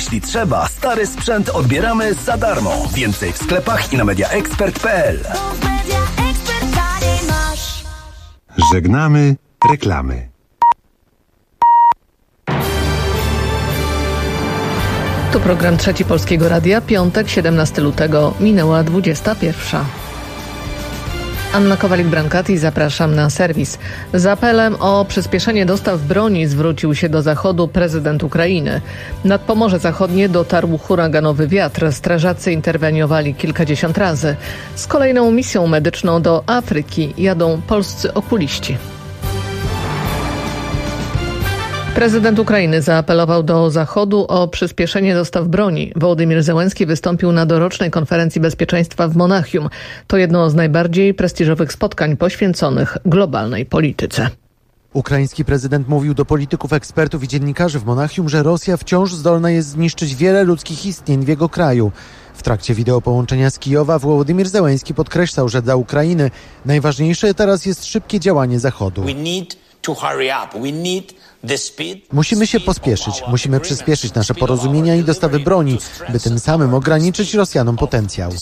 Jeśli trzeba, stary sprzęt odbieramy za darmo. Więcej w sklepach i na mediaexpert.pl. Żegnamy reklamy. Tu program Trzeci Polskiego Radia, piątek, 17 lutego, minęła 21. Anna Kowalik-Brankati, zapraszam na serwis. Z apelem o przyspieszenie dostaw broni zwrócił się do Zachodu prezydent Ukrainy. Nad Pomorze Zachodnie dotarł huraganowy wiatr. Strażacy interweniowali kilkadziesiąt razy. Z kolejną misją medyczną do Afryki jadą polscy okuliści. Prezydent Ukrainy zaapelował do Zachodu o przyspieszenie dostaw broni. Wołodymyr Zełenski wystąpił na dorocznej konferencji bezpieczeństwa w Monachium. To jedno z najbardziej prestiżowych spotkań poświęconych globalnej polityce. Ukraiński prezydent mówił do polityków, ekspertów i dziennikarzy w Monachium, że Rosja wciąż zdolna jest zniszczyć wiele ludzkich istnień w jego kraju. W trakcie wideopołączenia z Kijowa Wołodymyr Zełenski podkreślał, że dla Ukrainy najważniejsze teraz jest szybkie działanie Zachodu. Musimy się pospieszyć, musimy przyspieszyć nasze porozumienia i dostawy broni, by tym samym ograniczyć Rosjanom potencjał.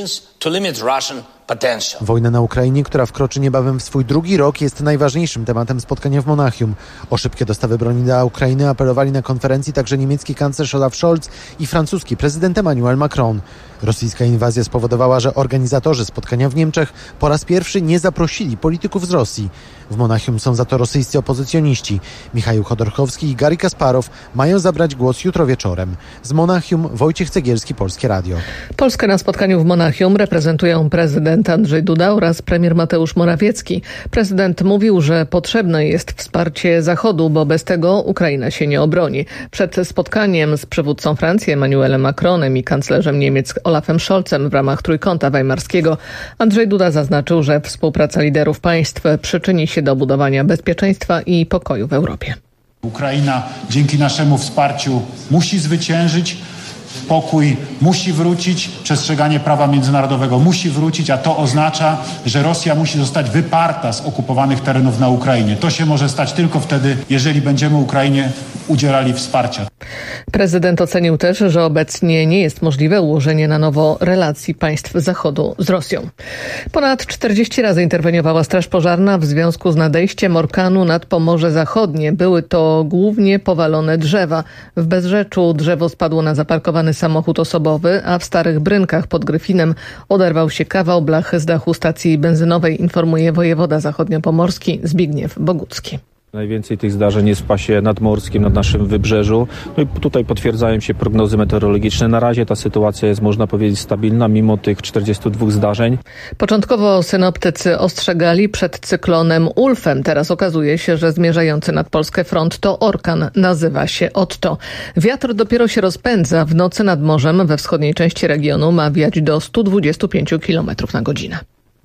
Wojna na Ukrainie, która wkroczy niebawem w swój drugi rok, jest najważniejszym tematem spotkania w Monachium. O szybkie dostawy broni dla Ukrainy apelowali na konferencji także niemiecki kanclerz Olaf Scholz i francuski prezydent Emmanuel Macron. Rosyjska inwazja spowodowała, że organizatorzy spotkania w Niemczech po raz pierwszy nie zaprosili polityków z Rosji. W Monachium są za to rosyjscy opozycjoniści. Michał Chodorkowski i Garry Kasparow mają zabrać głos jutro wieczorem. Z Monachium Wojciech Cegielski, Polskie Radio. Polskę na spotkaniu w Monachium reprezentują prezydent Andrzej Duda oraz premier Mateusz Morawiecki. Prezydent mówił, że potrzebne jest wsparcie Zachodu, bo bez tego Ukraina się nie obroni. Przed spotkaniem z przywódcą Francji Emmanuelem Macronem i kanclerzem Niemiec Olafem Scholzem w ramach Trójkąta Weimarskiego Andrzej Duda zaznaczył, że współpraca liderów państw przyczyni się do budowania bezpieczeństwa i pokoju w Europie. Ukraina dzięki naszemu wsparciu musi zwyciężyć, pokój musi wrócić, przestrzeganie prawa międzynarodowego musi wrócić, a to oznacza, że Rosja musi zostać wyparta z okupowanych terenów na Ukrainie. To się może stać tylko wtedy, jeżeli będziemy Ukrainie udzielali wsparcia. Prezydent ocenił też, że obecnie nie jest możliwe ułożenie na nowo relacji państw Zachodu z Rosją. Ponad 40 razy interweniowała Straż Pożarna w związku z nadejściem orkanu nad Pomorze Zachodnie. Były to głównie powalone drzewa. W Bezrzeczu drzewo spadło na zaparkowany samochód osobowy, a w Starych Brynkach pod Gryfinem oderwał się kawał blachy z dachu stacji benzynowej, informuje wojewoda zachodniopomorski Zbigniew Bogucki. Najwięcej tych zdarzeń jest w pasie nadmorskim, nad naszym wybrzeżu. No i tutaj potwierdzają się prognozy meteorologiczne. Na razie ta sytuacja jest, można powiedzieć, stabilna, mimo tych 42 zdarzeń. Początkowo synoptycy ostrzegali przed cyklonem Ulfem. Teraz okazuje się, że zmierzający nad Polskę front to orkan. Nazywa się Otto. Wiatr dopiero się rozpędza. W nocy nad morzem we wschodniej części regionu ma wiać do 125 km na godzinę.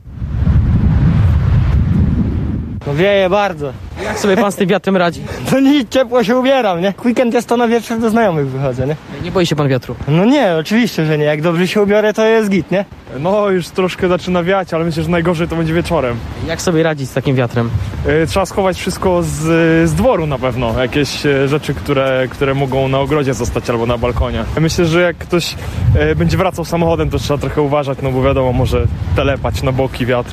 No wieje bardzo. Jak sobie pan z tym wiatrem radzi? No nic, ciepło się ubieram, nie? Weekend jest to na wieczór do znajomych wychodzę, nie? Nie boi się pan wiatru? No nie, oczywiście, że nie. Jak dobrze się ubiorę, to jest git, nie? No już troszkę zaczyna wiać, ale myślę, że najgorzej to będzie wieczorem. Jak sobie radzić z takim wiatrem? Trzeba schować wszystko z dworu na pewno. Jakieś rzeczy, które mogą na ogrodzie zostać albo na balkonie. Myślę, że jak ktoś będzie wracał samochodem, to trzeba trochę uważać, no bo wiadomo, może telepać na boki wiatr.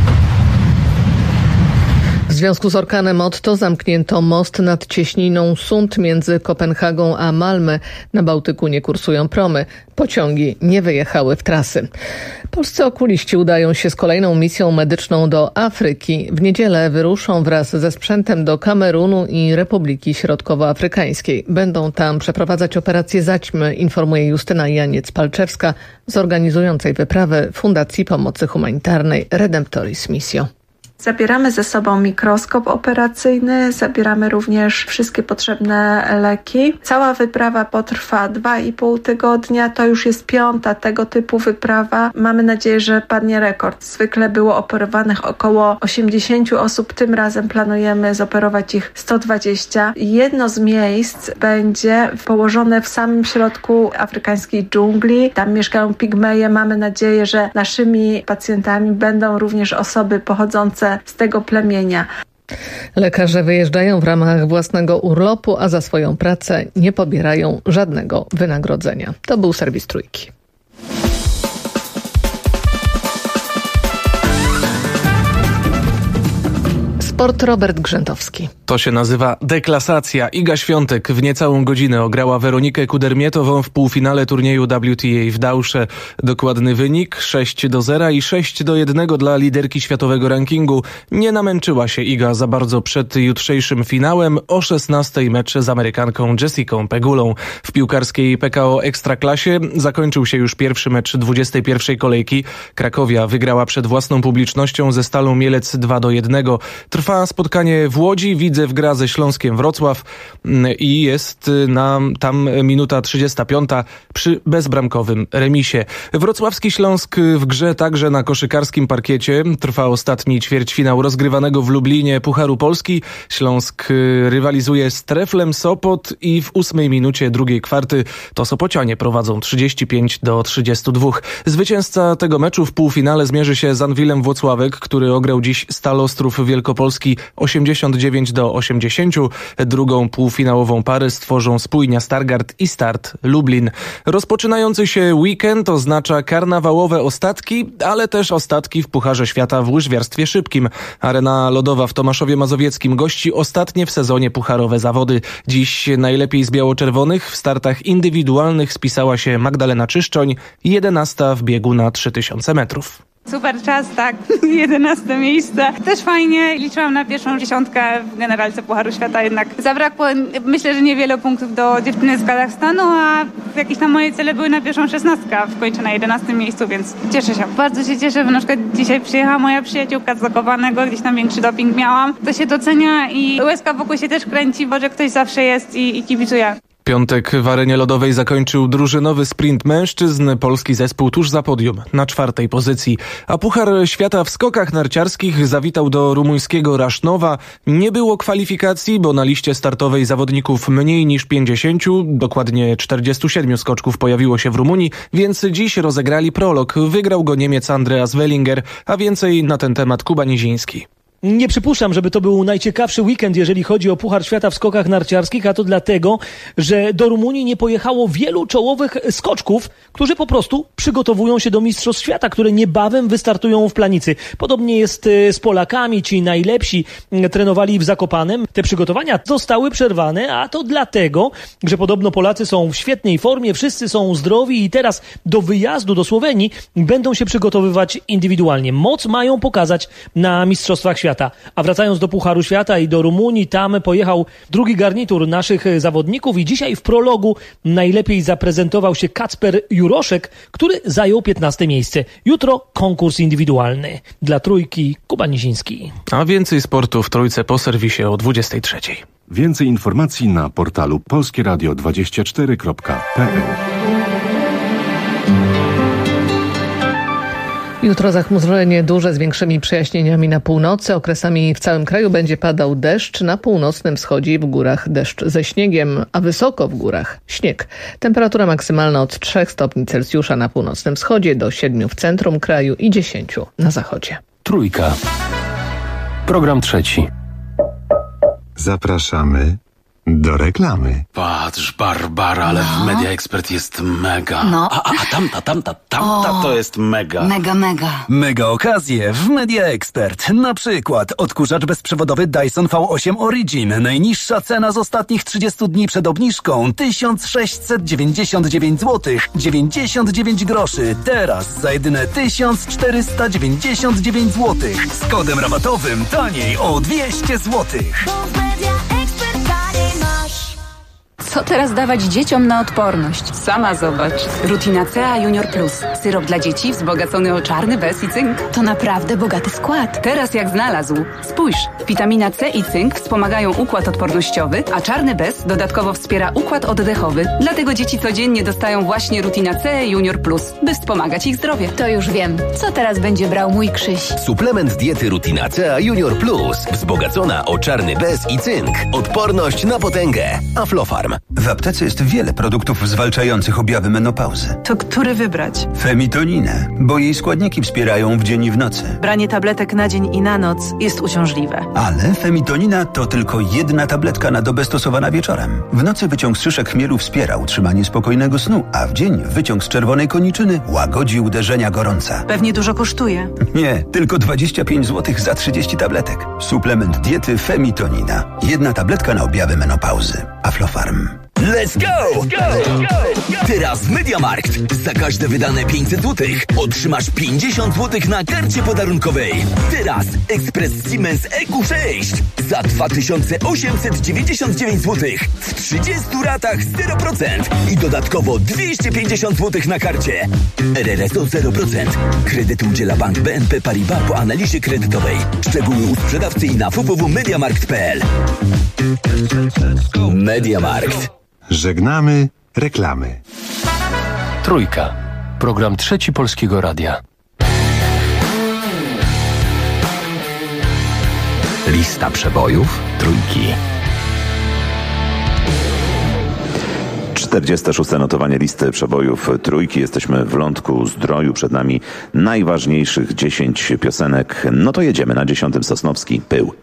W związku z orkanem Otto zamknięto most nad cieśniną Sund między Kopenhagą a Malmö. Na Bałtyku nie kursują promy. Pociągi nie wyjechały w trasy. Polscy okuliści udają się z kolejną misją medyczną do Afryki. W niedzielę wyruszą wraz ze sprzętem do Kamerunu i Republiki Środkowoafrykańskiej. Będą tam przeprowadzać operację zaćmy, informuje Justyna Janiec-Palczewska z organizującej wyprawę Fundacji Pomocy Humanitarnej Redemptoris Missio. Zabieramy ze sobą mikroskop operacyjny, zabieramy również wszystkie potrzebne leki. Cała wyprawa potrwa 2,5 tygodnia, to już jest 5. tego typu wyprawa. Mamy nadzieję, że padnie rekord. Zwykle było operowanych około 80 osób, tym razem planujemy zoperować ich 120. Jedno z miejsc będzie położone w samym środku afrykańskiej dżungli. Tam mieszkają pigmeje. Mamy nadzieję, że naszymi pacjentami będą również osoby pochodzące z tego plemienia. Lekarze wyjeżdżają w ramach własnego urlopu, a za swoją pracę nie pobierają żadnego wynagrodzenia. To był serwis Trójki. Sport Robert Grzętowski. To się nazywa deklasacja. Iga Świątek w niecałą godzinę ograła Weronikę Kudermietową w półfinale turnieju WTA w Dausze. Dokładny wynik 6-0 i 6-1 dla liderki światowego rankingu. Nie namęczyła się Iga za bardzo przed jutrzejszym finałem. O 16:00 mecz z Amerykanką Jessicą Pegulą. W piłkarskiej PKO Ekstraklasie zakończył się już pierwszy mecz 21. kolejki. Krakowia wygrała przed własną publicznością ze Stalą Mielec 2-1. Trwa spotkanie w Łodzi, Widzew gra ze Śląskiem Wrocław i jest tam minuta 35 przy bezbramkowym remisie. Wrocławski Śląsk w grze także na koszykarskim parkiecie. Trwa ostatni ćwierćfinał rozgrywanego w Lublinie Pucharu Polski. Śląsk rywalizuje z Treflem Sopot i w 8 minucie drugiej kwarty to Sopocianie prowadzą 35-32. Zwycięzca tego meczu w półfinale zmierzy się z Anwilem Włocławek, który ograł dziś Stal Ostrów Wielkopolski 89-80. Drugą półfinałową parę stworzą Spójnia Stargard i Start Lublin. Rozpoczynający się weekend oznacza karnawałowe ostatki, ale też ostatki w Pucharze Świata w łyżwiarstwie szybkim. Arena lodowa w Tomaszowie Mazowieckim gości ostatnie w sezonie pucharowe zawody. Dziś najlepiej z biało-czerwonych w startach indywidualnych spisała się Magdalena Czyszczoń, 11 w biegu na 3000 metrów. Super czas, tak. 11 miejsce. Też fajnie. Liczyłam na pierwszą dziesiątkę w generalce Pucharu Świata, jednak zabrakło, myślę, że niewiele punktów do dziewczyny z Kazachstanu, a jakieś tam moje cele były na pierwszą 16, w końcu na 11 miejscu, więc cieszę się. Bardzo się cieszę, bo na przykład dzisiaj przyjechała moja przyjaciółka z Zakopanego, gdzieś tam większy doping miałam. To się docenia i łezka wokół się też kręci, bo że ktoś zawsze jest i kibicuje. Piątek w arenie lodowej zakończył drużynowy sprint mężczyzn. Polski zespół tuż za podium na 4. pozycji. A Puchar Świata w skokach narciarskich zawitał do rumuńskiego Rasznowa. Nie było kwalifikacji, bo na liście startowej zawodników mniej niż 50, dokładnie 47 skoczków pojawiło się w Rumunii, więc dziś rozegrali prolog. Wygrał go Niemiec Andreas Wellinger, a więcej na ten temat Kuba Niziński. Nie przypuszczam, żeby to był najciekawszy weekend, jeżeli chodzi o Puchar Świata w skokach narciarskich, a to dlatego, że do Rumunii nie pojechało wielu czołowych skoczków, którzy po prostu przygotowują się do Mistrzostw Świata, które niebawem wystartują w Planicy. Podobnie jest z Polakami, ci najlepsi trenowali w Zakopanem. Te przygotowania zostały przerwane, a to dlatego, że podobno Polacy są w świetnej formie, wszyscy są zdrowi i teraz do wyjazdu do Słowenii będą się przygotowywać indywidualnie. Moc mają pokazać na Mistrzostwach Świata. A wracając do Pucharu Świata i do Rumunii, tam pojechał drugi garnitur naszych zawodników i dzisiaj w prologu najlepiej zaprezentował się Kacper Juroszek, który zajął 15. miejsce. Jutro konkurs indywidualny. Dla Trójki Kuba Niziński. A więcej sportu w Trójce po serwisie o 23:00. Więcej informacji na portalu polskieradio24.pl. Jutro zachmurzenie duże z większymi przejaśnieniami na północy. Okresami w całym kraju będzie padał deszcz. Na północnym wschodzie i w górach deszcz ze śniegiem, a wysoko w górach śnieg. Temperatura maksymalna od 3 stopni Celsjusza na północnym wschodzie do 7 w centrum kraju i 10 na zachodzie. Trójka. Program trzeci. Zapraszamy do reklamy. Patrz, Barbara, ale w Media Expert jest mega. No. A tamta to jest mega. Mega. Mega okazje w Media Expert. Na przykład odkurzacz bezprzewodowy Dyson V8 Origin. Najniższa cena z ostatnich 30 dni przed obniżką 1699 zł 99 groszy. Teraz za jedyne 1499 zł. Z kodem rabatowym taniej o 200 zł. Co teraz dawać dzieciom na odporność? Sama zobacz. Rutina C Junior Plus. Syrop dla dzieci wzbogacony o czarny bez i cynk. To naprawdę bogaty skład. Teraz jak znalazł. Spójrz, witamina C i cynk wspomagają układ odpornościowy, a czarny bez dodatkowo wspiera układ oddechowy. Dlatego dzieci codziennie dostają właśnie Rutina C Junior Plus, by wspomagać ich zdrowie. To już wiem. Co teraz będzie brał mój Krzyś? Suplement diety Rutina C Junior Plus. Wzbogacona o czarny bez i cynk. Odporność na potęgę. Aflofarm. W aptece jest wiele produktów zwalczających objawy menopauzy. To który wybrać? Femitoninę, bo jej składniki wspierają w dzień i w nocy. Branie tabletek na dzień i na noc jest uciążliwe. Ale Femitonina to tylko jedna tabletka na dobę stosowana wieczorem. W nocy wyciąg z szyszek chmielu wspiera utrzymanie spokojnego snu, a w dzień wyciąg z czerwonej koniczyny łagodzi uderzenia gorąca. Pewnie dużo kosztuje. Nie, tylko 25 zł za 30 tabletek. Suplement diety Femitonina. Jedna tabletka na objawy menopauzy. Aflofarm. Let's go! Teraz w MediaMarkt za każde wydane 500 zł otrzymasz 50 zł na karcie podarunkowej. Teraz ekspres Siemens EQ6 za 2899 zł w 30 ratach 0% i dodatkowo 250 zł na karcie. RRSO 0%. Kredyt udziela Bank BNP Paribas po analizie kredytowej. Szczegóły u sprzedawcy i na www.mediamarkt.pl. MediaMarkt. Żegnamy reklamy. Trójka. Program Trzeci Polskiego Radia. Lista przebojów Trójki. 46. notowanie listy przebojów Trójki. Jesteśmy w Lądku Zdroju. Przed nami najważniejszych 10 piosenek. No to jedziemy na 10. Sosnowski. Pył.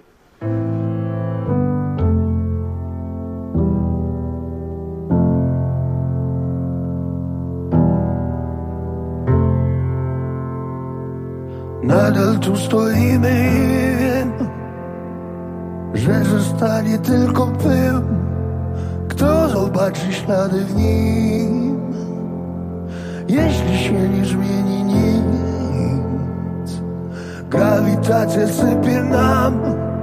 Nadal tu stoimy i wiem, że zostanie tylko pył. Kto zobaczy ślady w nim, jeśli się nie zmieni nic? Grawitacja sypie nam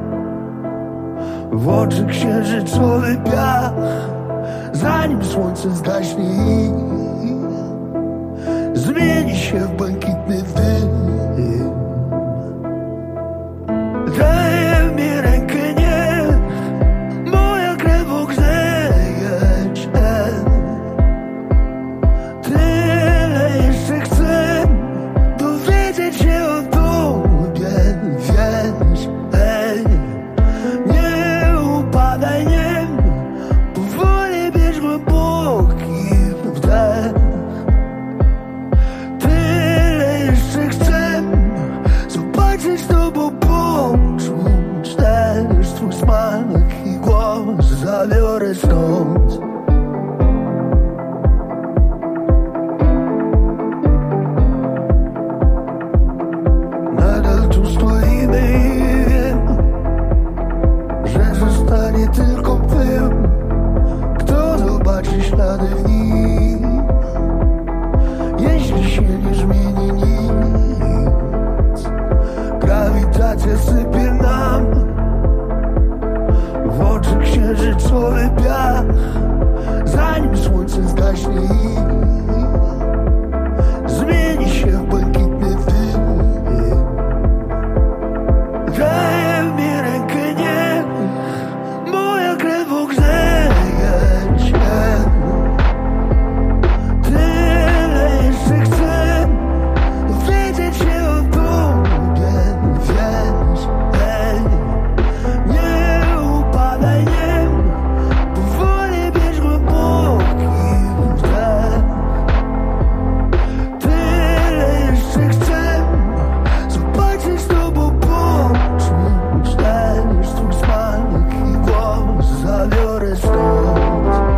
w oczy księżycowy piach, zanim słońce zgaśnie i zmieni się w błękitny dym. Daj mi rękę, nie, moja krew ogrzeje cię. Tyle jeszcze chcę dowiedzieć się o tobie, wiesz, nie upadaj, nie, powoli bierz głęboki wdech. Tyle jeszcze chcę zobaczyć z tobą, poczuć też twój smak i głos. Zabiorę stąd. Nadal tu stoimy i wiem, że zostanie tylko pył. Kto zobaczy ślady w nim, jeśli się nie zmieni nic? Grawitacja sypie nam w oczy księżycowy piach, zanim słońce zgaśnie i zmieni się w błękitny dym. Daj mi rękę, nie, moja krew ogrzeje cię. Tyle jeszcze chcę dowiedzieć się o tobie, wiesz, nie upadaj, nie, powoli bierz głęboki wdech. Tyle jeszcze chcę zobaczyć z tobą, poczuć też twój smak i głos. Zabiorę stąd.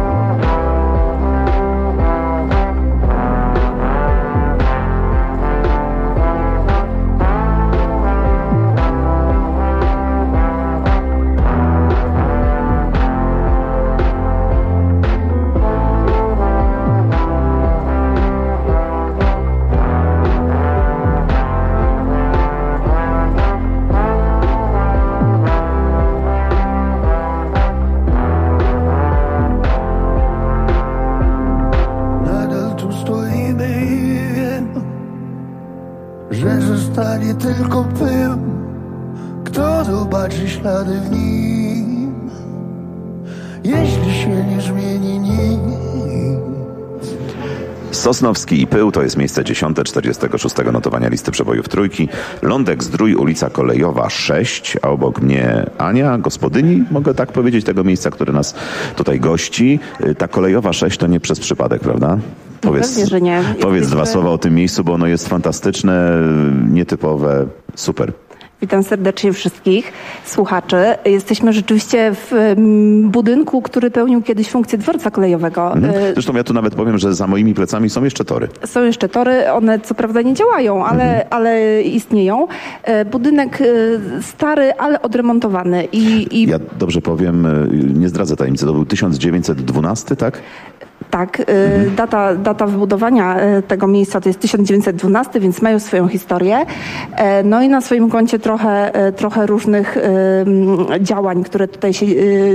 Nadal tu stoimy i wiem, że zostanie tylko pył. Kto zobaczy ślady w nim, jeśli się nie zmieni nic? Sosnowski i Pył to jest miejsce 10, 46 notowania listy przebojów trójki. Lądek-Zdrój, ulica Kolejowa 6, a obok mnie Ania, gospodyni, mogę tak powiedzieć, tego miejsca, które nas tutaj gości. Ta Kolejowa 6 to nie przez przypadek, prawda? Pewnie, że nie. Powiedz dwa słowa o tym miejscu, bo ono jest fantastyczne, nietypowe, super. Witam serdecznie wszystkich słuchaczy. Jesteśmy rzeczywiście w budynku, który pełnił kiedyś funkcję dworca kolejowego. Zresztą ja tu nawet powiem, że za moimi plecami są jeszcze tory. Są jeszcze tory, one co prawda nie działają, ale istnieją. Budynek stary, ale odremontowany. Ja dobrze powiem, nie zdradzę tajemnicy, to był 1912, tak? Tak, data wybudowania tego miejsca to jest 1912, więc mają swoją historię. No i na swoim koncie trochę różnych działań, które tutaj się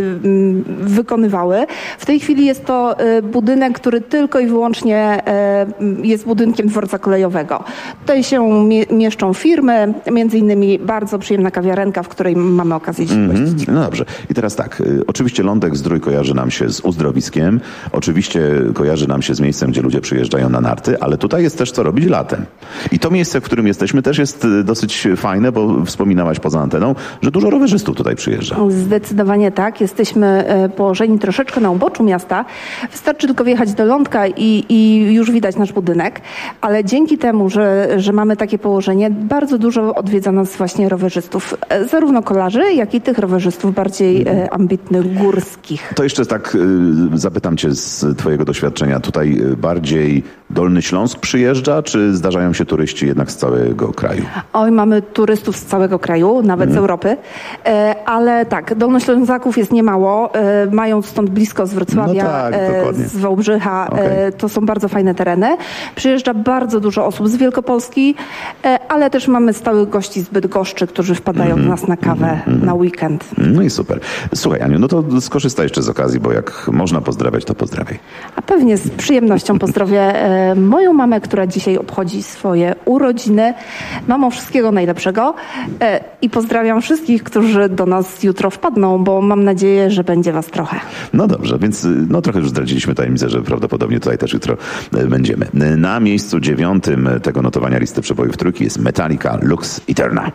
wykonywały. W tej chwili jest to budynek, który tylko i wyłącznie jest budynkiem dworca kolejowego. Tutaj się mieszczą firmy, między innymi bardzo przyjemna kawiarenka, w której mamy okazję dziś gościć. No dobrze. I teraz tak, oczywiście Lądek-Zdrój kojarzy nam się z uzdrowiskiem, oczywiście kojarzy nam się z miejscem, gdzie ludzie przyjeżdżają na narty, ale tutaj jest też co robić latem. I to miejsce, w którym jesteśmy, też jest dosyć fajne, bo wspominałaś poza anteną, że dużo rowerzystów tutaj przyjeżdża. Zdecydowanie tak. Jesteśmy położeni troszeczkę na uboczu miasta. Wystarczy tylko wjechać do Lądka i już widać nasz budynek. Ale dzięki temu, że mamy takie położenie, bardzo dużo odwiedza nas właśnie rowerzystów. Zarówno kolarzy, jak i tych rowerzystów bardziej ambitnych, górskich. To jeszcze tak zapytam cię z twojego doświadczenia. Tutaj bardziej Dolny Śląsk przyjeżdża, czy zdarzają się turyści jednak z całego kraju? Oj, mamy turystów z całego kraju, nawet z Europy. Ale tak, Dolnoślązaków jest niemało. Mają stąd blisko z Wrocławia, z Wałbrzycha. To są bardzo fajne tereny. Przyjeżdża bardzo dużo osób z Wielkopolski, ale też mamy stałych gości z Bydgoszczy, którzy wpadają do nas na kawę na weekend. No i super. Słuchaj, Aniu, no to skorzystaj jeszcze z okazji, bo jak można pozdrawiać, to pozdrawiaj. A pewnie z przyjemnością pozdrowię moją mamę, która dzisiaj obchodzi swoje urodziny. Mamo, wszystkiego najlepszego i pozdrawiam wszystkich, którzy do nas jutro wpadną, bo mam nadzieję, że będzie was trochę. No dobrze, więc trochę już zdradziliśmy tajemnicę, że prawdopodobnie tutaj też jutro będziemy. Na miejscu 9 tego notowania listy przebojów trójki jest Metallica Lux Eterna.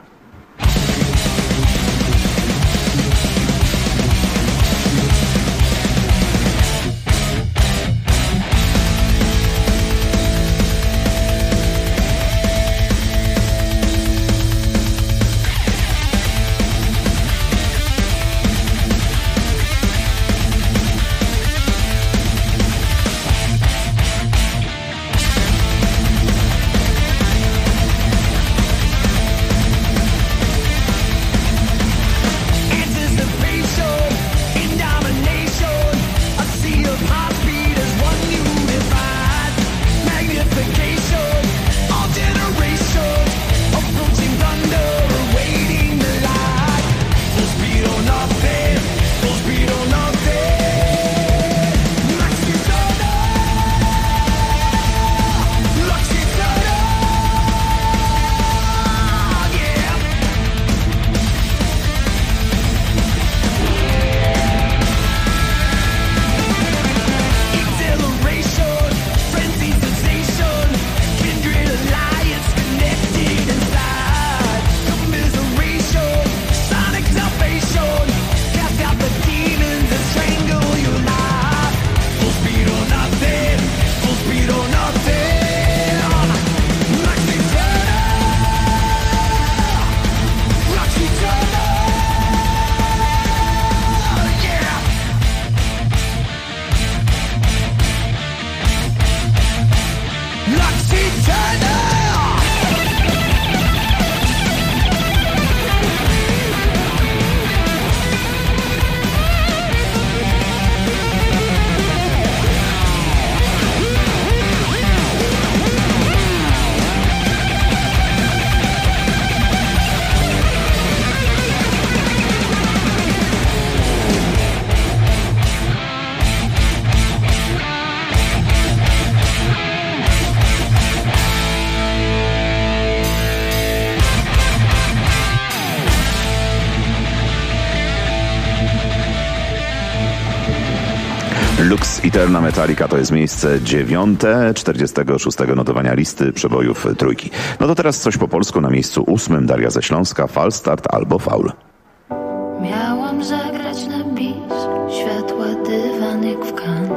Lux Eterna Metallica to jest miejsce 9, 46 notowania listy przebojów trójki. No to teraz coś po polsku na miejscu 8. Daria ze Śląska, Falstart albo Faul. Miałam zagrać na bis, światła dywan jak w Cannes.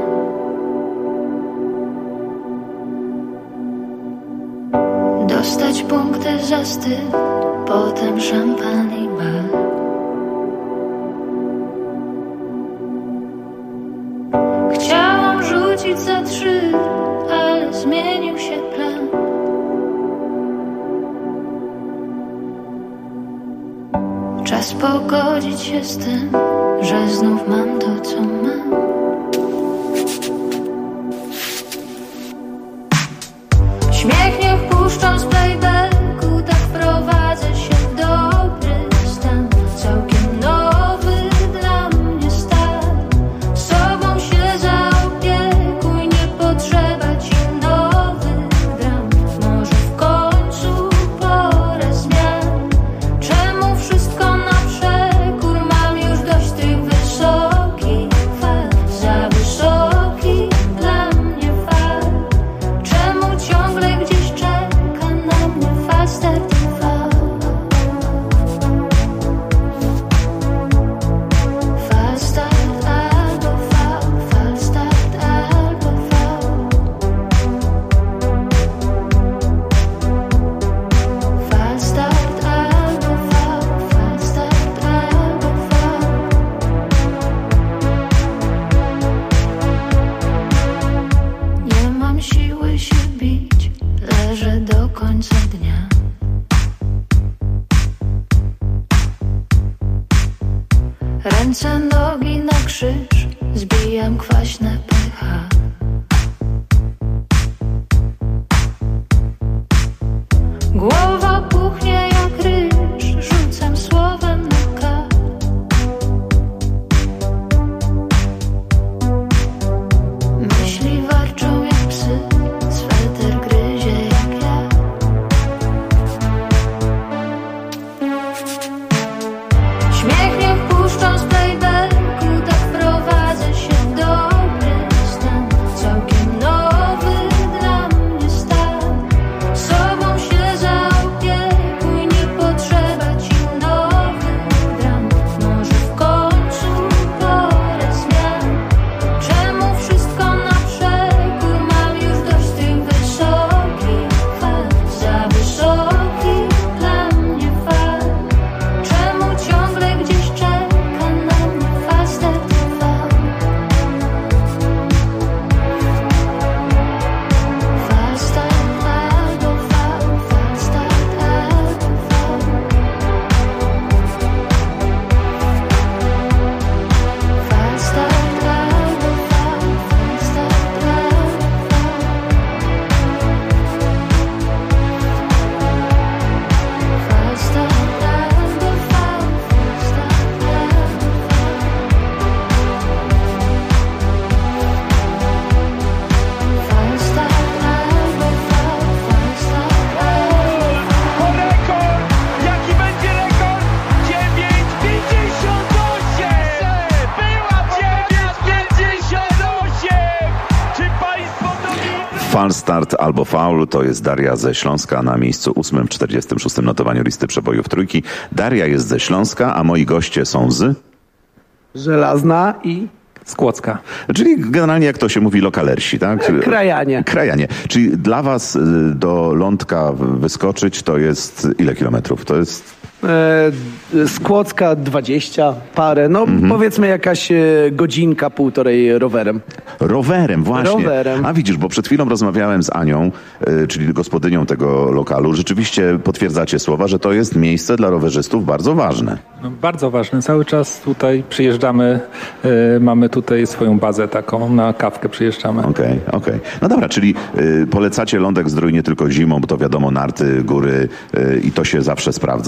Dostać punkty za styl, potem szampan i bal. Chciałam rzucić za 3, ale zmienił się plan. Czas pogodzić się z tym, że znów mam to, co mam. Śmiech niech puszczą z playbacku, tak wprowadzę się w dobry stan. Całkiem nowy dla mnie start. Sobą się zaopiekuj, nie potrzeba ci nowych dram. Może w końcu pora zmian. Czemu wszystko na przekór? Mam już dość tych wysokich fal. Za wysoki dla mnie fal. Czemu ciągle gdzieś czeka na mnie Falstart i Faul? Falstart albo Faul, Falstart albo Faul. Falstart albo Faul, Falstart albo Faul. Nie mam siły się bić, leżę do końca dnia. Ręce, nogi na krzyż, zbijam kwaśne pH. Głowa puchnie jak ryż, rzucam słowem na K. Myśli warczą jak psy, sweter gryzie jak ja. Śmiech niech puszczą z playbacku, tak wprowadzę się w dobry stan. Całkiem nowy dla mnie start. Sobą się zaopiekuj, nie potrzeba ci nowych dram. Może w końcu pora zmian. Czemu wszystko na przekór? Mam już dość tych wysokich fal. Za wysoki dla mnie fal. Czemu ciągle gdzieś czeka na mnie Falstart i Faul? Falstart albo Faul, Falstart albo Faul. Falstart albo Faul, Falstart albo Faul. Falstart albo Faul, Falstart Po rekord! Jaki będzie rekord? 9,58! Była 9,58! Czy państwo to wiedzą? Falstart albo Faul to jest Daria ze Śląska na miejscu 8 w 46 notowaniu listy przebojów trójki. Daria jest ze Śląska, a moi goście są z... Żelazna i Skłocka. Czyli generalnie jak to się mówi lokalersi, tak? Krajanie. Krajanie. Czyli dla was do Lądka wyskoczyć to jest ile kilometrów? To jest... Skłocka 20 parę, no powiedzmy jakaś godzinka, półtorej rowerem. Rowerem, właśnie. Rowerem. A widzisz, bo przed chwilą rozmawiałem z Anią, czyli gospodynią tego lokalu. Rzeczywiście potwierdzacie słowa, że to jest miejsce dla rowerzystów bardzo ważne. No, bardzo ważne. Cały czas tutaj przyjeżdżamy, mamy tutaj swoją bazę taką, na kawkę przyjeżdżamy. Okej. No dobra, czyli polecacie Lądek Zdrój nie tylko zimą, bo to wiadomo, narty, góry i to się zawsze sprawdza, ale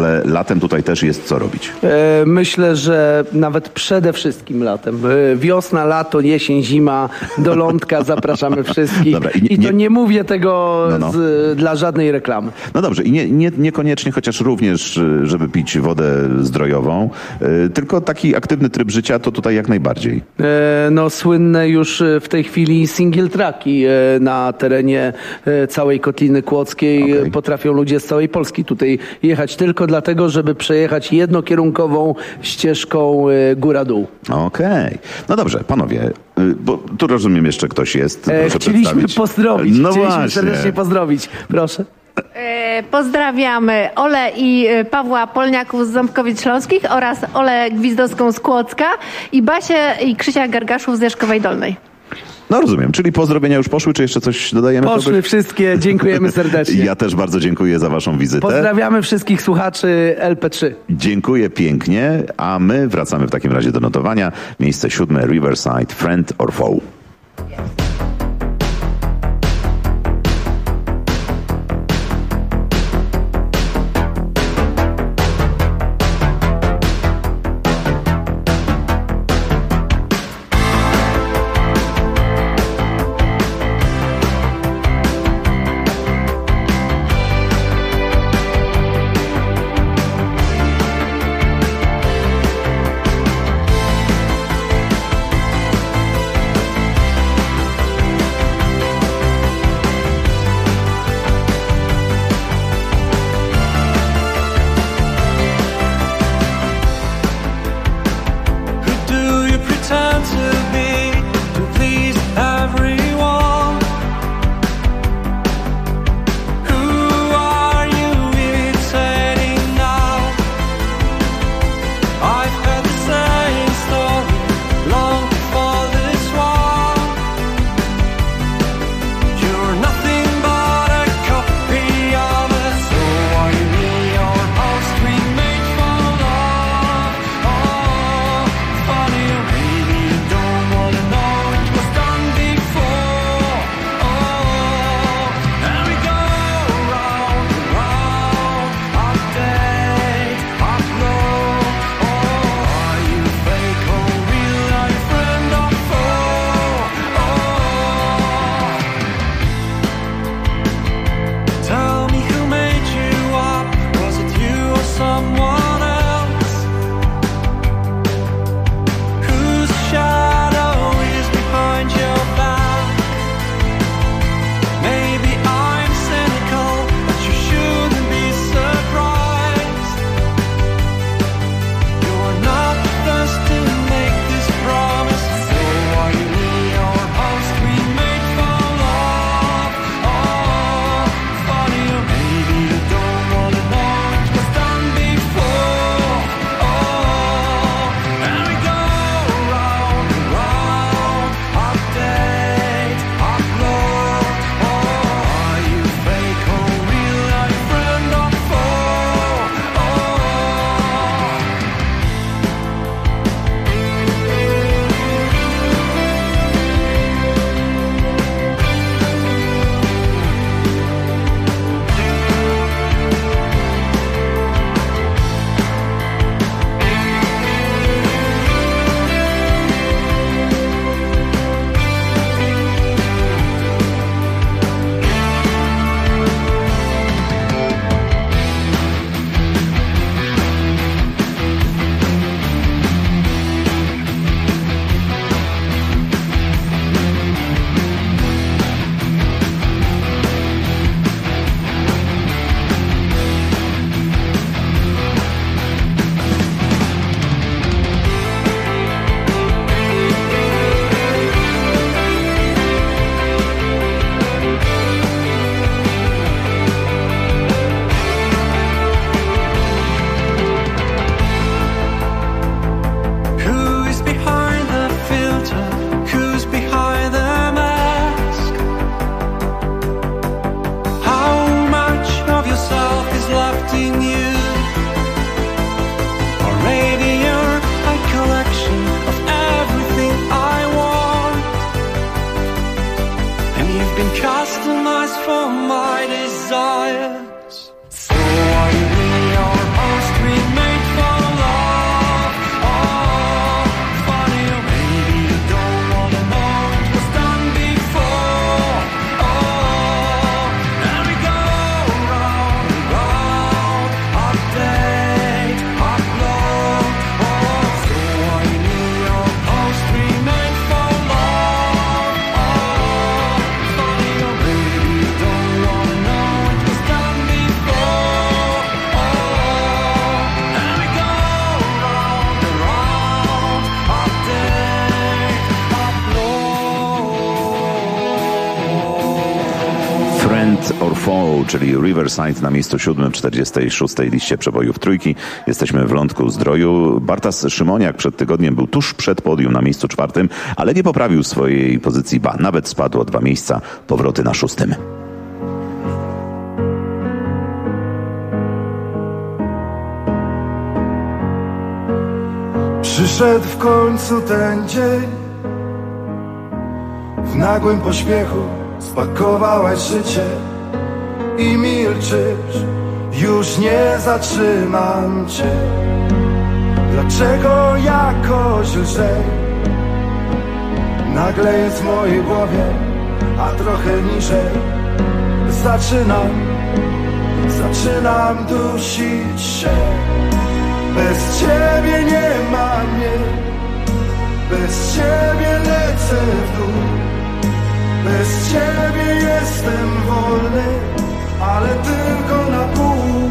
ale latem tutaj też jest co robić. Myślę, że nawet przede wszystkim latem. Wiosna, lato, jesień, zima, do Lądka zapraszamy wszystkich. Dobra, I to nie mówię tego dla żadnej reklamy. No dobrze, i niekoniecznie, chociaż również, żeby pić wodę zdrojową, tylko taki aktywny tryb życia to tutaj jak najbardziej. No słynne już w tej chwili single tracki na terenie całej Kotliny Kłodzkiej. Okay. Potrafią ludzie z całej Polski tutaj jechać tylko dlatego, żeby przejechać jednokierunkową ścieżką góra-dół. Okej. No dobrze, panowie, bo tu rozumiem jeszcze ktoś jest. Chcieliśmy pozdrowić. No Chcieliśmy właśnie. serdecznie pozdrowić. Proszę. Pozdrawiamy Olę i Pawła Polniaków z Ząbkowic Śląskich oraz Olę Gwizdowską z Kłodzka i Basię i Krzysia Gargaszów z Jerzkowej Dolnej. No rozumiem, czyli pozdrowienia już poszły, czy jeszcze coś dodajemy? Poszły wszystkie, dziękujemy serdecznie. Ja też bardzo dziękuję za waszą wizytę. Pozdrawiamy wszystkich słuchaczy LP3. Dziękuję pięknie, a my wracamy w takim razie do notowania. Miejsce 7, Riverside, Friend or Foe. Friend or Foe, czyli Riverside na miejscu 7 w 46. liście przebojów trójki. Jesteśmy w Lądku Zdroju. Bartas Szymoniak przed tygodniem był tuż przed podium na miejscu 4, ale nie poprawił swojej pozycji, nawet spadł o 2 miejsca, powroty na 6. Przyszedł w końcu ten dzień. W nagłym pośpiechu spakowałaś życie i milczysz. Już nie zatrzymam cię. Dlaczego jakoś lżej nagle jest w mojej głowie, a trochę niżej zaczynam dusić się. Bez ciebie nie ma mnie, bez ciebie lecę w dół, bez ciebie jestem wolny, ale tylko na pół.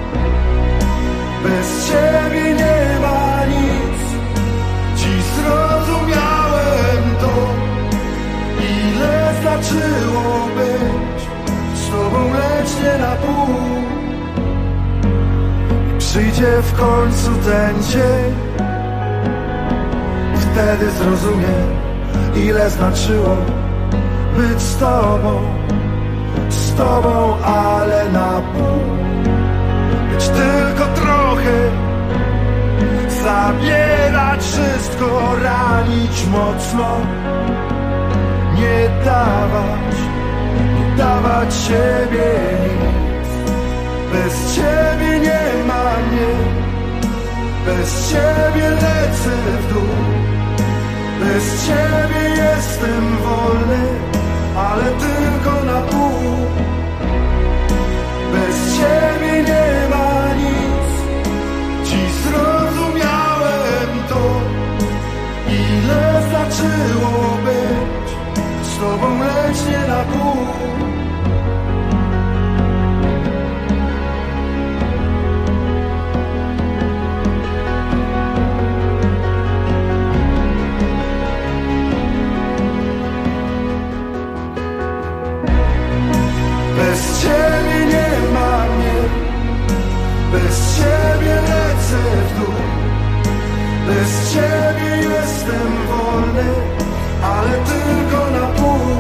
Bez ciebie nie ma nic, dziś zrozumiałem to, ile znaczyło być z tobą, lecz nie na pół. Przyjdzie w końcu ten dzień, wtedy zrozumiem, ile znaczyło być z tobą, ale na pół. Lecz tylko trochę zabierać wszystko, ranić mocno, nie dawać siebie nic. Bez ciebie nie ma mnie, bez ciebie lecę w dół, bez ciebie jestem wolny, ale tylko na pół. Bez ciebie nie ma nic, dziś zrozumiałem to, ile znaczyło być z tobą, lecz nie na pół. Bez ciebie nie ma mnie, bez ciebie lecę w dół, bez ciebie jestem wolny, ale tylko na pół.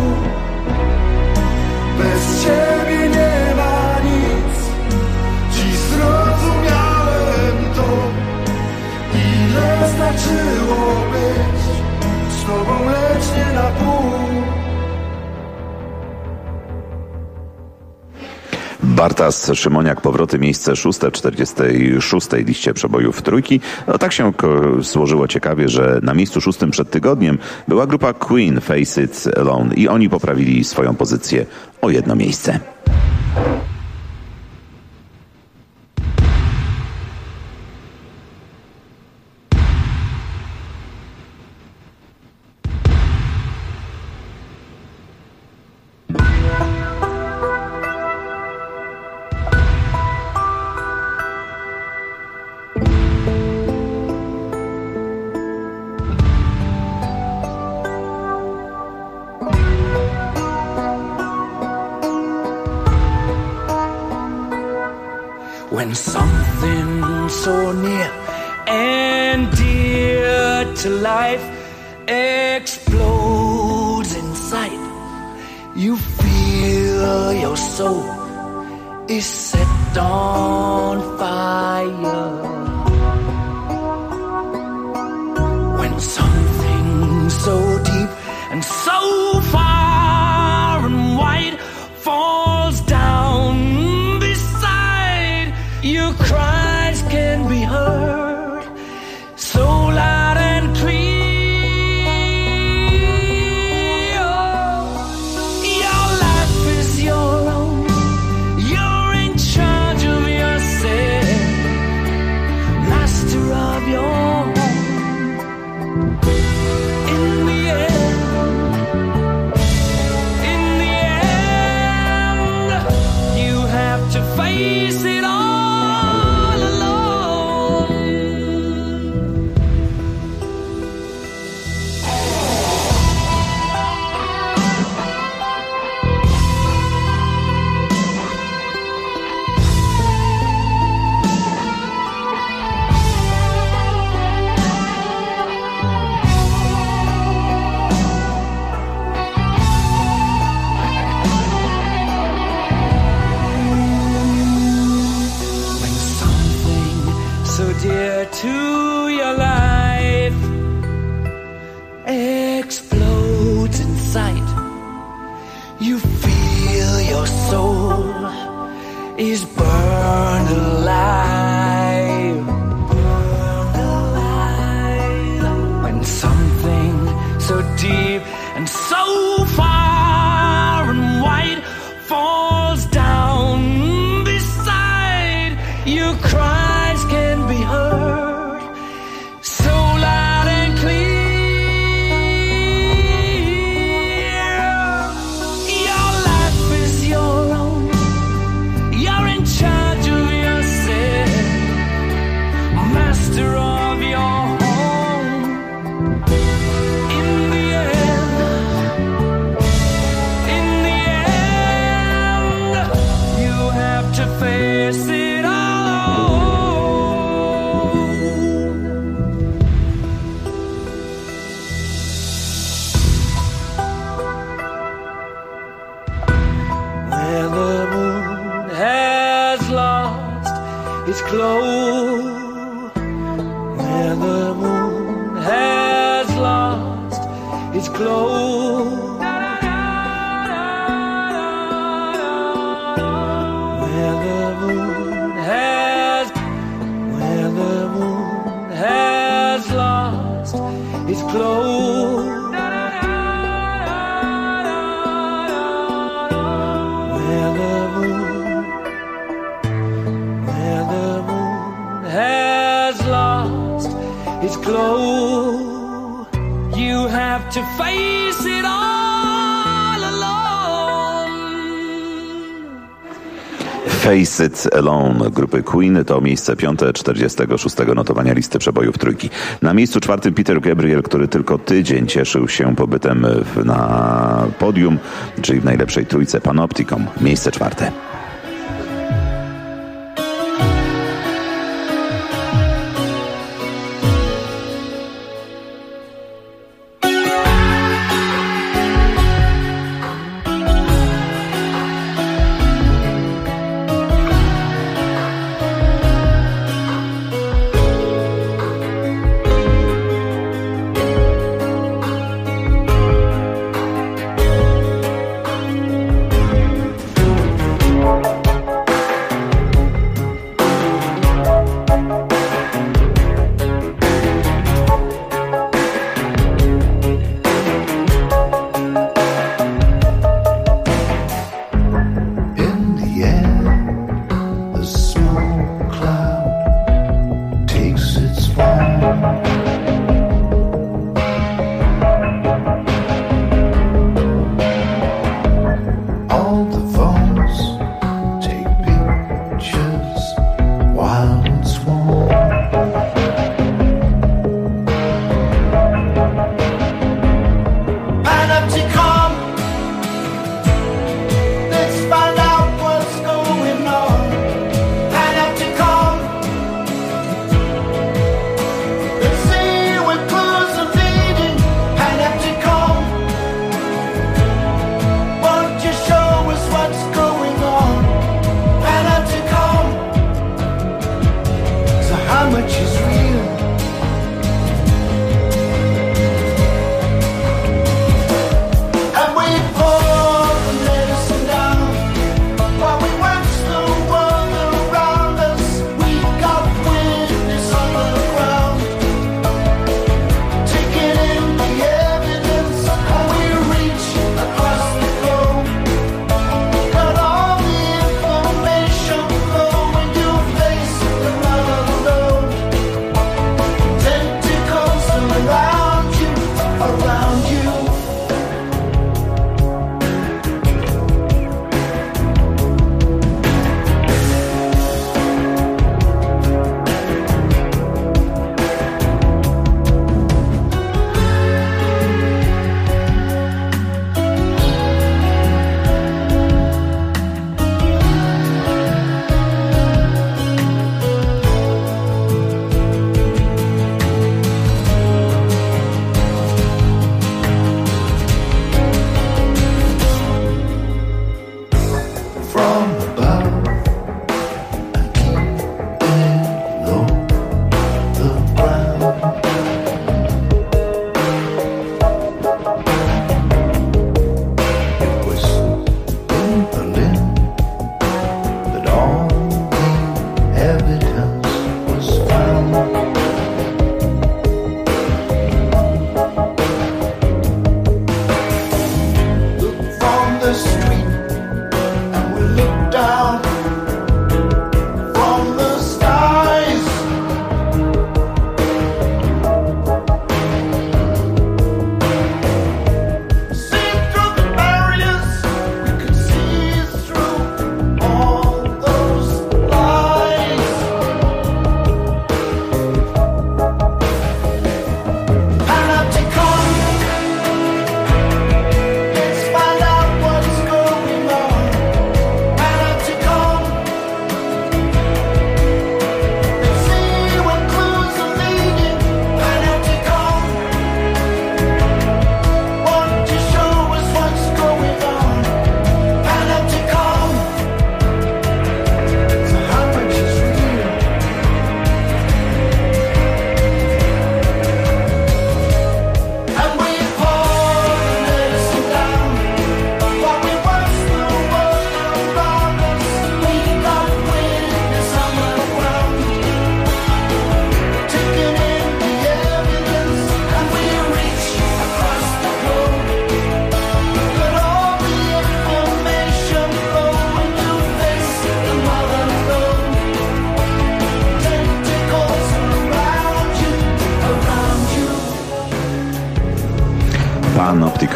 Bez ciebie nie ma nic, dziś zrozumiałem to, ile znaczyło być z tobą, lecz nie na pół. Bartas Szymoniak, powroty, miejsce 6 w 46. liście przebojów trójki. No tak się złożyło ciekawie, że na miejscu 6 przed tygodniem była grupa Queen, Face It Alone, i oni poprawili swoją pozycję o 1 miejsce. When something so near and dear to life explodes in sight, you feel your soul is set on fire. When something so deep and so far and wide falls down, your cries can be heard so loud and clear. Your life is your own, you're in charge of yourself. to your life explodes in sight. You feel your soul is burned alive. When something so deep and so far and wide falls down beside you, cries can be heard so loud and clear. Your life is your own. You're in charge of yourself, master of your home. In the end, you have to face it alone. When the moon has lost its glow, when the moon has lost its glow, when the moon has lost its glow, when the moon has lost its glow, you have to face it all alone. Face It Alone grupy Queen to miejsce 5. 46. notowania listy przebojów trójki. Na miejscu 4. Peter Gabriel, który tylko tydzień cieszył się pobytem na podium, czyli w najlepszej trójce, Panopticon, miejsce 4.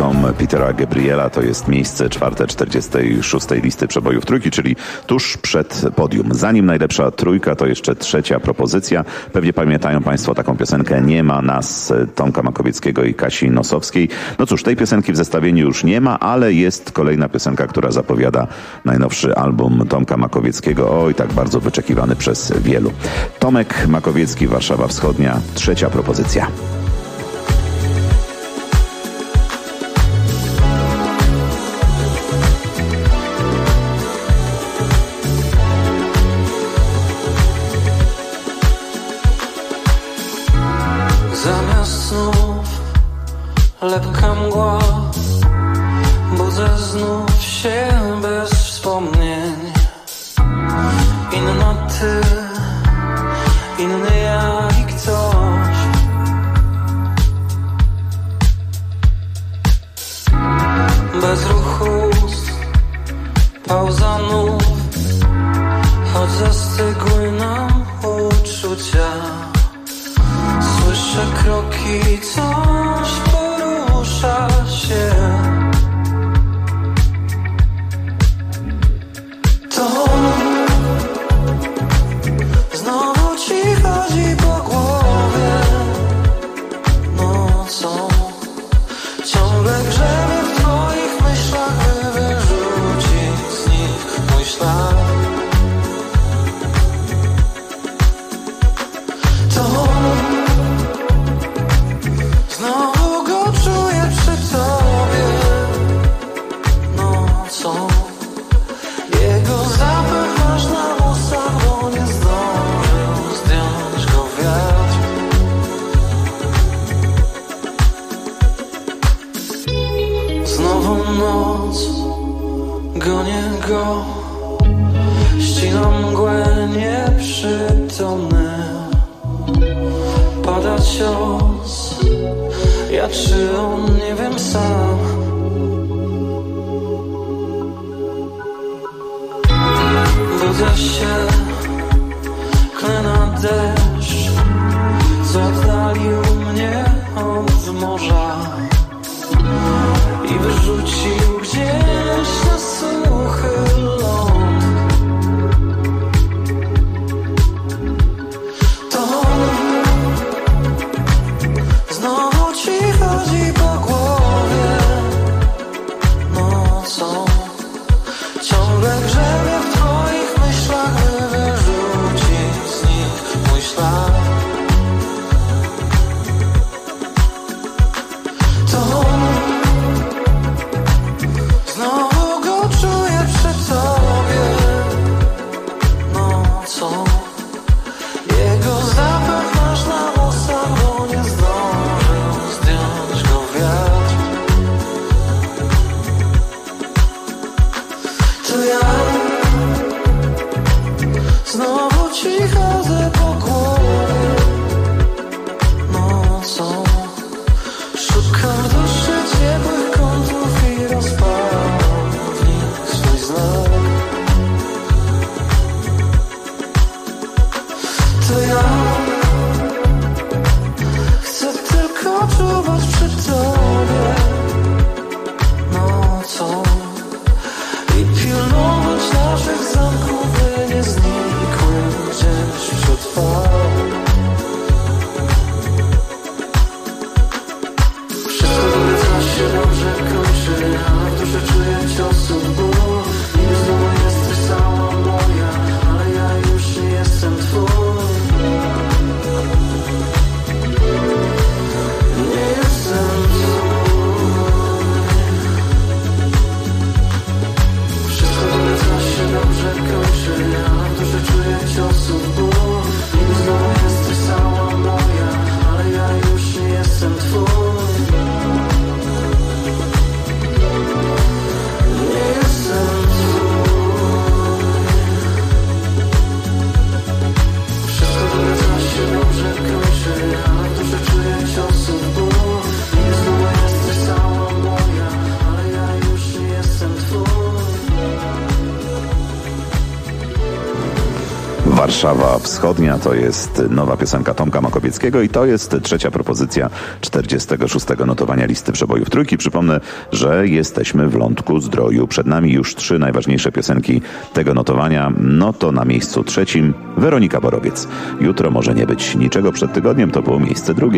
trójką Petera Gabriela. To jest miejsce 4. 46. listy przebojów trójki, czyli tuż przed podium. Zanim najlepsza trójka, to jeszcze trzecia propozycja. Pewnie pamiętają Państwo taką piosenkę Nie ma nas Tomka Makowieckiego i Kasi Nosowskiej. No cóż, tej piosenki w zestawieniu już nie ma, ale jest kolejna piosenka, która zapowiada najnowszy album Tomka Makowieckiego. Oj, tak bardzo wyczekiwany przez wielu. Tomek Makowiecki, Warszawa Wschodnia. Trzecia propozycja. Zamiast snów lepka mgła, budzę znów się bez wspomnień. Inna ty, inny ja i ktoś. Bez ruchu ust, pauza nów, choć zastygły nam uczucia. Słyszę kroki, coś porusza się. To znowu ci chodzi po głowie nocą. Ciągle grzebie w twoich myślach, by wyrzucić z nich mój ślad. To znowu go czuję przy tobie nocą. Jego zapach masz na ustach, bo nie zdążył zdjąć go wiatr. Znowu noc, gonię go, ścinam mgłę nieprzytomny. Pada cios, ja czy on, nie wiem sam. Budzę się, klę na deszcz, co oddalił mnie od morza i wyrzucił gdzieś na suchy ląd. To znowu ci chodzi po głowie nocą. Ciągle grzebie w twoich myślach, by wyrzucić z nich mój ślad. To znowu go czuję przy tobie nocą. Jego zapach masz na ustach, bo nie zdążył zdjąć go wiatr. To ja znowu ci chodzę po głowie nocą. Szukam w duszy ciepłych kątów i rozpalam w nich swój znak. To ja chcę tylko czuwać przy tobie nocą i pilnować naszych zamków, by nie znikły gdzieś wśród fal. Wszystko obiecać się dobrze kończy, ale w duszy czuję ciosu ból. I znowu jesteś cała moja, ale ja już nie jestem twój. Nie jestem twój. Wszystko obiecać się dobrze kończy. Warszawa Wschodnia to jest nowa piosenka Tomka Makowieckiego i to jest trzecia propozycja 46. notowania listy przebojów Trójki. Przypomnę, że jesteśmy w Lądku Zdroju. Przed nami już 3 najważniejsze piosenki tego notowania. No to na miejscu 3 Weronika Borowiec. Jutro może nie być niczego przed tygodniem, to było miejsce 2.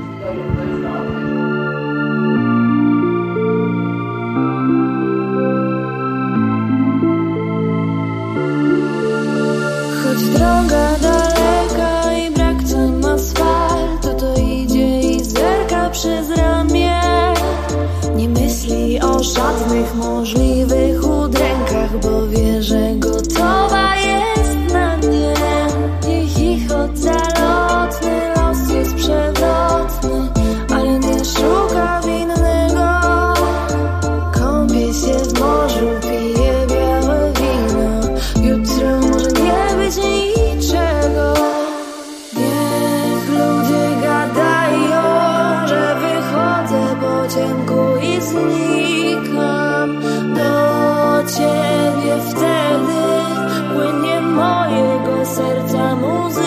Droga daleka i brak tam asfaltu, to idzie i zerka przez ramię. Nie myśli o żadnych możliwych udrękach, bo wie, że gotowa jest na nie. Niech ich ocalotny los jest przewrotny, ale nie szuka winnego. Kąpie się w morzu, pije białe wino. Jutro może nie być niczego. Niech ludzie gadają, że wychodzę po ciemku i znikam. Do ciebie wtedy płynie mojego serca muzyka.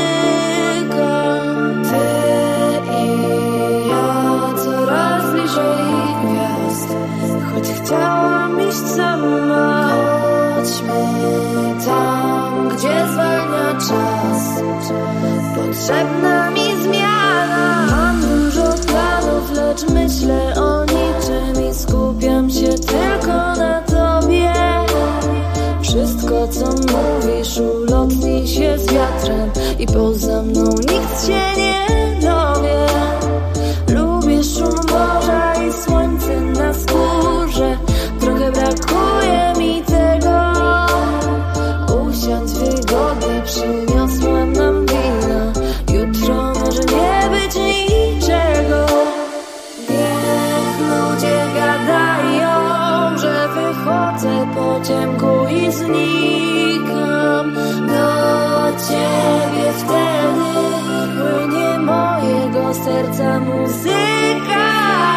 Ty i ja coraz bliżej gwiazd, choć chciałam iść sama. Chodźmy tam, gdzie zwalnia czas, potrzebna mi zmiana. Mam dużo planów, lecz myślę o niczym i skupiam się tylko na tobie. Wszystko, co mówisz, ulotni się z wiatrem i poza mną nikt się nie dowie. Lubię szum morza i słońce na skórze, trochę brakuje mi tego. Usiądź wygodnie, przyniosłam nam wino. Jutro może nie być niczego. Niech ludzie gadają, że wychodzę po ciemku i znikam. Do ciebie wtedy płynie mojego serca muzyka.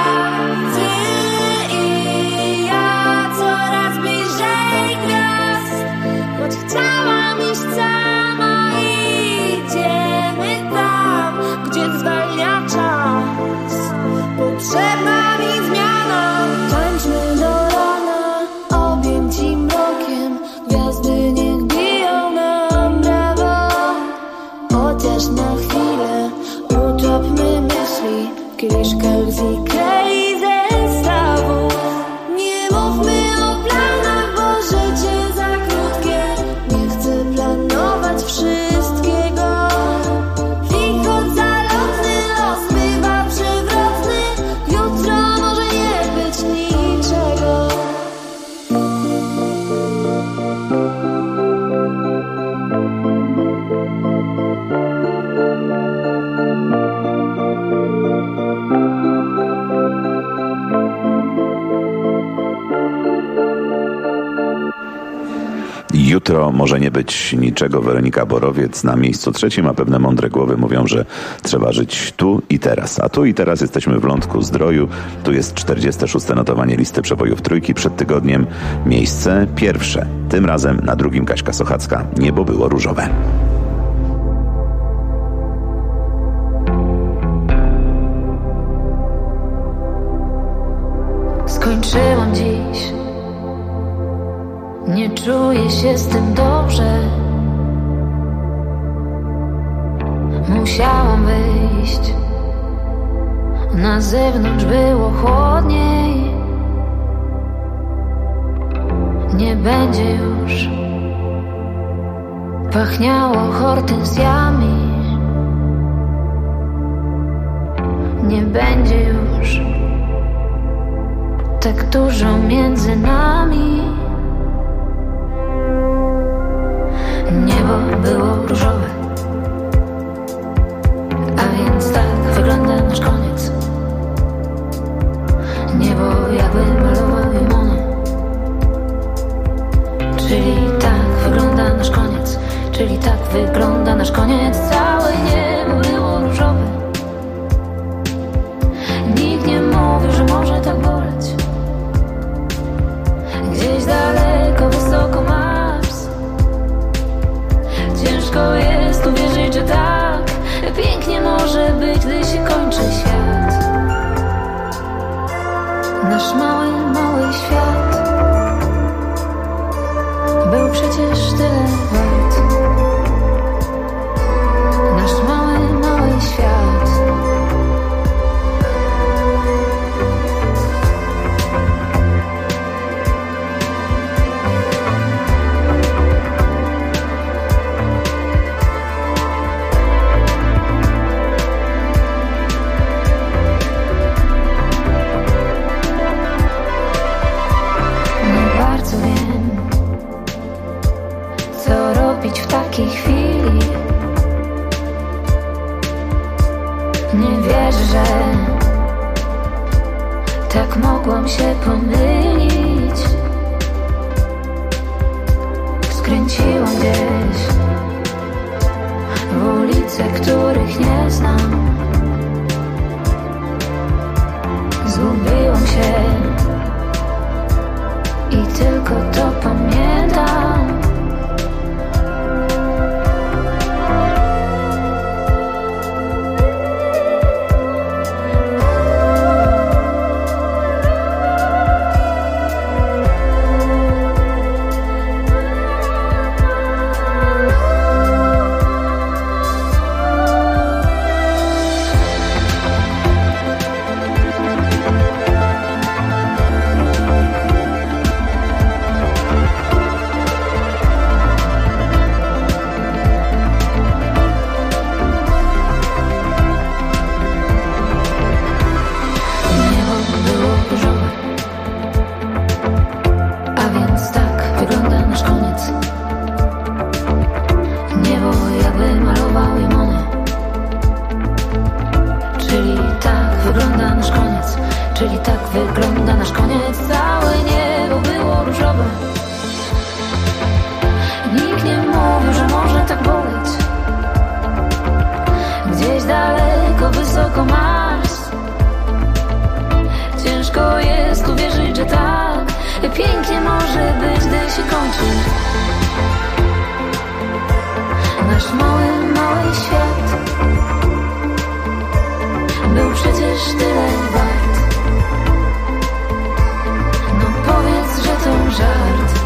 Ty i ja coraz bliżej gwiazd, choć chciałam iść sama. Idziemy tam, gdzie zwalnia czas, potrzebna mi zmiana. Tańczmy do rana, objęci mrokiem, gwiazdy niech biją nam brawo. Chociaż na chwilę utopmy myśli w kieliszkach z Ikei zestawów. Nie mówmy o planach, bo życie za krótkie. Nie chcę planować wszystkiego. Ich ocalotny los bywa przewrotny. Jutro może nie być niczego. Jutro może nie być niczego. Weronika Borowiec na miejscu 3, a pewne mądre głowy mówią, że trzeba żyć tu i teraz. A tu i teraz jesteśmy w Lądku Zdroju. Tu jest 46. notowanie listy przebojów Trójki. Przed tygodniem miejsce 1. Tym razem na 2. Kaśka Sochacka. Niebo było różowe. Skończyłam dziś, nie czuję się z tym dobrze. Musiałam wyjść, na zewnątrz było chłodniej. Nie będzie już pachniało hortensjami. Nie będzie już tak dużo między nami. Niebo było różowe, a więc tak wygląda nasz koniec. Niebo jakby malował je Monet. Czyli tak wygląda nasz koniec. Czyli tak wygląda nasz koniec. Całe niebo było różowe. Nikt nie mówi, że może tak boleć. Gdzieś daleko, wysoko Mars. Ciężko jest tyle wart. Nasz mały, mały świat. Nie bardzo wiem, co robić w takiej chwili. Nie wierzę, że tak mogłam się pomylić. Skręciłam gdzieś w ulice, których nie znam. Zgubiłam się i tylko to pamiętam. Czyli tak wygląda nasz koniec. Całe niebo było różowe. Nikt nie mówił, że może tak boleć. Gdzieś daleko, wysoko Mars. Ciężko jest uwierzyć, że tak pięknie może być, gdy się kończy. Nasz mały, mały świat był przecież tyle wart. No powiedz, że to żart.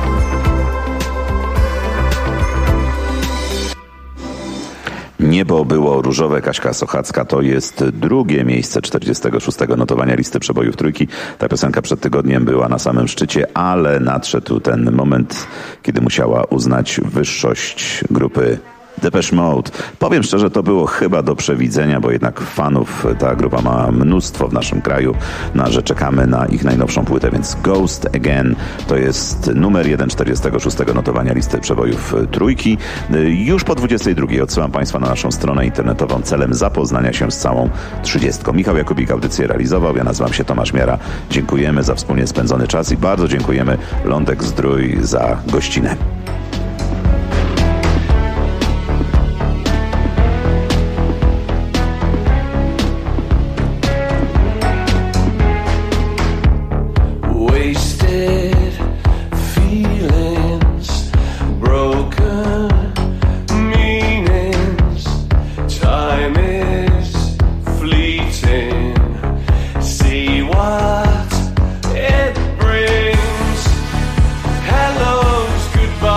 Niebo było różowe, Kaśka Sochacka, to jest drugie miejsce 46. notowania listy przebojów trójki. Ta piosenka przed tygodniem była na samym szczycie, ale nadszedł ten moment, kiedy musiała uznać wyższość grupy Depeche Mode. Powiem szczerze, to było chyba do przewidzenia, bo jednak fanów ta grupa ma mnóstwo w naszym kraju, no, że czekamy na ich najnowszą płytę, więc Ghost Again to jest numer 1 46. notowania listy przebojów trójki. Już po 22 odsyłam Państwa na naszą stronę internetową celem zapoznania się z całą 30. Michał Jakubik audycję realizował, ja nazywam się Tomasz Miara. Dziękujemy za wspólnie spędzony czas i bardzo dziękujemy Lądek Zdrój za gościnę. Goodbye.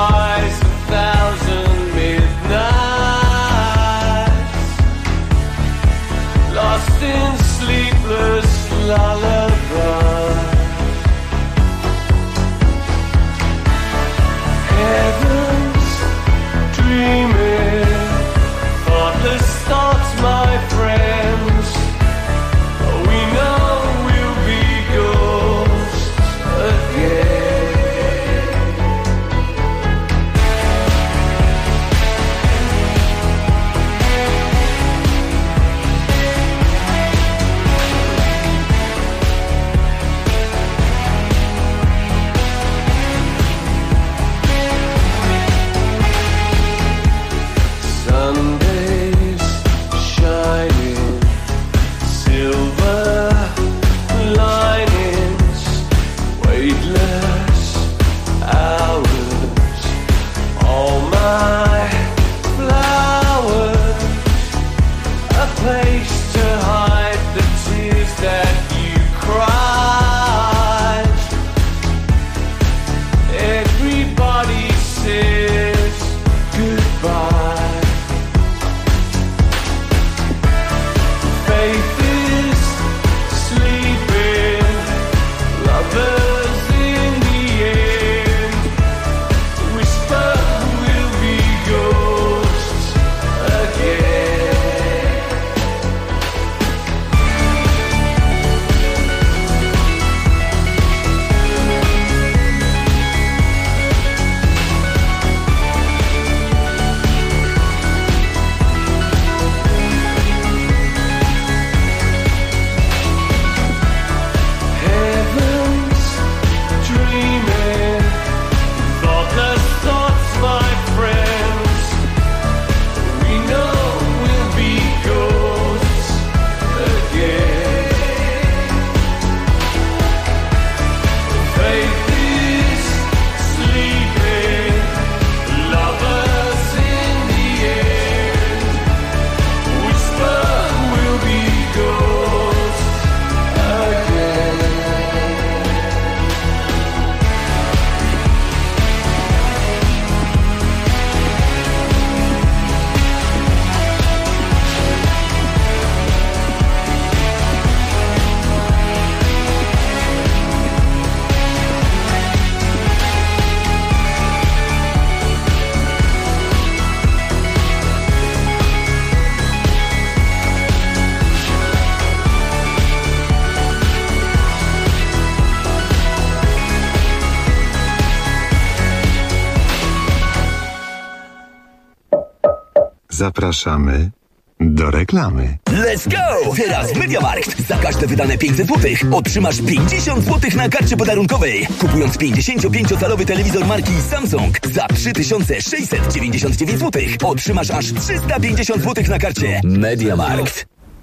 Zapraszamy do reklamy. Let's go! Teraz MediaMarkt. Za każde wydane 500 zł otrzymasz 50 zł na karcie podarunkowej. Kupując 55-calowy telewizor marki Samsung za 3699 zł otrzymasz aż 350 zł na karcie. MediaMarkt.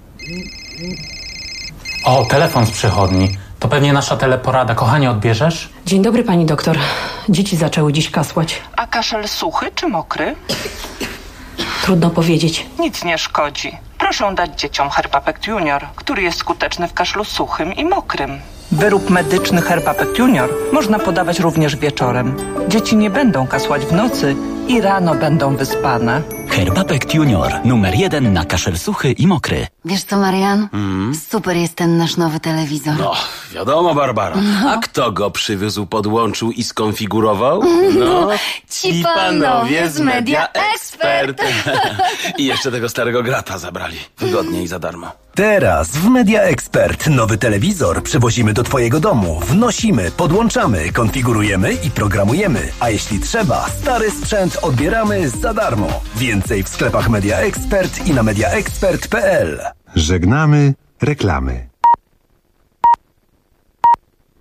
O, telefon z przychodni. To pewnie nasza teleporada. Kochanie, odbierzesz? Dzień dobry, pani doktor. Dzieci zaczęły dziś kasłać. A kaszel suchy czy mokry? Trudno powiedzieć. Nic nie szkodzi. Proszę dać dzieciom Herbapect Junior, który jest skuteczny w kaszlu suchym i mokrym. Wyrób medyczny Herbapect Junior można podawać również wieczorem. Dzieci nie będą kasłać w nocy i rano będą wyspane. Herbapect Junior. Numer 1 na kaszel suchy i mokry. Wiesz co, Marian? Super jest ten nasz nowy telewizor. No, wiadomo, Barbara. A kto go przywiózł, podłączył i skonfigurował? No, ci panowie z Media Expert. I jeszcze tego starego grata zabrali. Wygodnie i za darmo. Teraz w Media Expert nowy telewizor przywozimy do twojego domu. Wnosimy, podłączamy, konfigurujemy i programujemy. A jeśli trzeba, stary sprzęt odbieramy za darmo. Więcej w sklepach Media Expert i na mediaexpert.pl. Żegnamy reklamy.